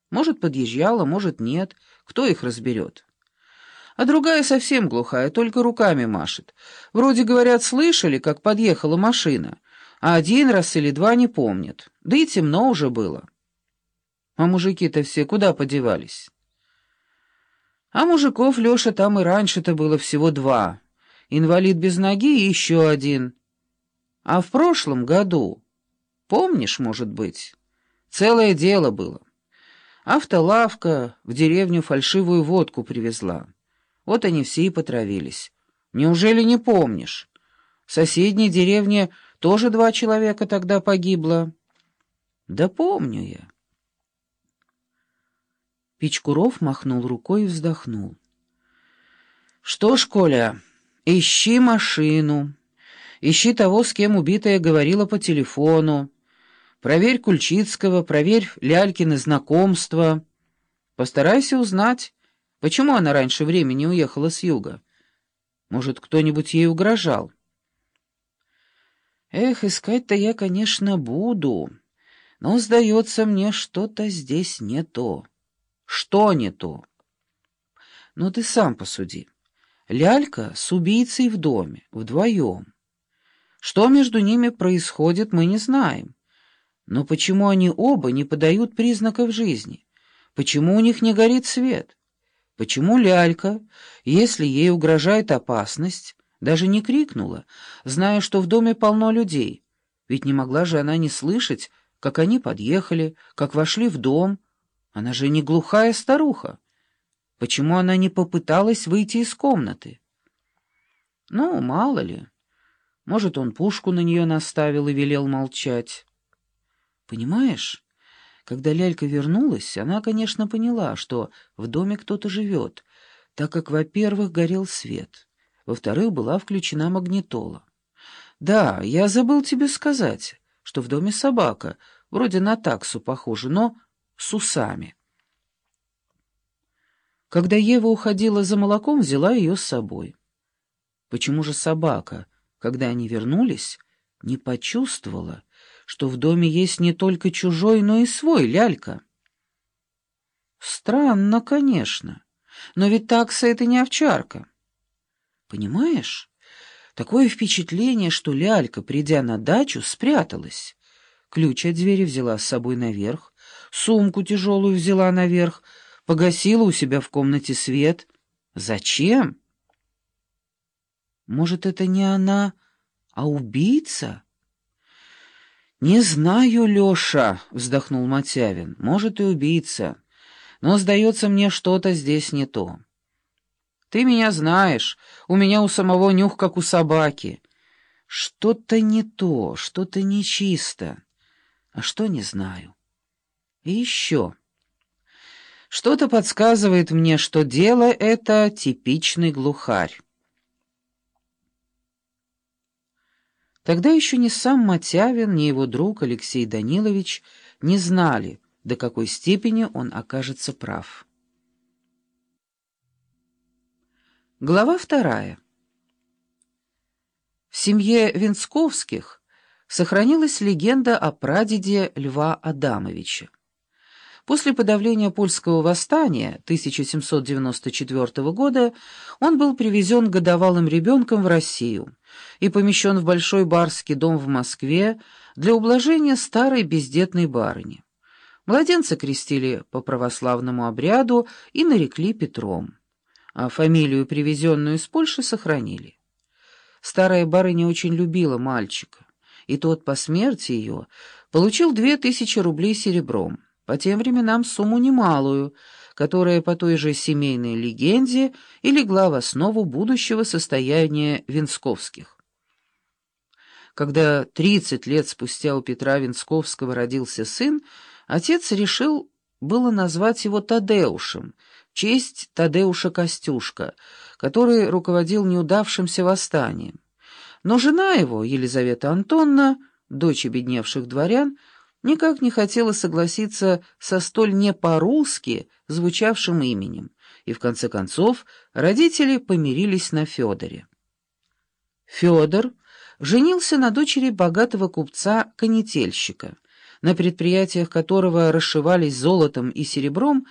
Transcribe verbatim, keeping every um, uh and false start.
Может, подъезжала, может, нет. Кто их разберет? А другая совсем глухая, только руками машет. Вроде, говорят, слышали, как подъехала машина, а один раз или два не помнят. Да и темно уже было. А мужики-то все куда подевались? А мужиков, Леша, там и раньше-то было всего два. Инвалид без ноги и еще один. А в прошлом году, помнишь, может быть, целое дело было. Автолавка в деревню фальшивую водку привезла. Вот они все и потравились. Неужели не помнишь? В соседней деревне тоже два человека тогда погибло. Да помню я. Пичкуров махнул рукой и вздохнул. Что ж, Коля, ищи машину. Ищи того, с кем убитая говорила по телефону. Проверь Кульчицкого, проверь Лялькины знакомства. Постарайся узнать, почему она раньше времени уехала с юга. Может, кто-нибудь ей угрожал? Эх, искать-то я, конечно, буду, но, сдается мне, что-то здесь не то. Что не то? Ну, ты сам посуди. Лялька с убийцей в доме, вдвоем. Что между ними происходит, мы не знаем. Но почему они оба не подают признаков жизни? Почему у них не горит свет? Почему Лялька, если ей угрожает опасность, даже не крикнула, зная, что в доме полно людей? Ведь не могла же она не слышать, как они подъехали, как вошли в дом. Она же не глухая старуха. Почему она не попыталась выйти из комнаты? Ну, мало ли. Может, он пушку на нее наставил и велел молчать. Понимаешь, когда Лялька вернулась, она, конечно, поняла, что в доме кто-то живет, так как, во-первых, горел свет, во-вторых, была включена магнитола. Да, я забыл тебе сказать, что в доме собака, вроде на таксу похожа, но с усами. Когда Ева уходила за молоком, взяла ее с собой. Почему же собака, когда они вернулись, не почувствовала, что в доме есть не только чужой, но и свой Лялька? Странно, конечно, но ведь такса — это не овчарка. Понимаешь, такое впечатление, что Лялька, придя на дачу, спряталась. Ключ от двери взяла с собой наверх, сумку тяжелую взяла наверх, погасила у себя в комнате свет. Зачем? Может, это не она, а убийца? «Не знаю, Леша», — вздохнул Мотявин, — «может, и убийца, но, сдается мне, что-то здесь не то. Ты меня знаешь, у меня у самого нюх, как у собаки. Что-то не то, что-то нечисто, а что — не знаю. И еще. Что-то подсказывает мне, что дело это типичный глухарь». Тогда еще ни сам Мотявин, ни его друг Алексей Данилович не знали, до какой степени он окажется прав. Глава вторая. В семье Венцковских сохранилась легенда о прадеде Льва Адамовича. После подавления польского восстания тысяча семьсот девяносто четвёртого года он был привезен годовалым ребенком в Россию и помещен в Большой барский дом в Москве для ублажения старой бездетной барыни. Младенца крестили по православному обряду и нарекли Петром, а фамилию, привезенную из Польши, сохранили. Старая барыня очень любила мальчика, и тот по смерти ее получил две тысячи рублей серебром, по тем временам сумму немалую, которая по той же семейной легенде и легла в основу будущего состояния Венцковских. Когда тридцать лет спустя у Петра Венцковского родился сын, отец решил было назвать его Тадеушем, в честь Тадеуша Костюшка, который руководил неудавшимся восстанием. Но жена его, Елизавета Антоновна, дочь обедневших дворян, никак не хотела согласиться со столь не по-русски звучавшим именем, и в конце концов родители помирились на Федоре. Федор женился на дочери богатого купца-конетельщика, на предприятиях которого расшивались золотом и серебром,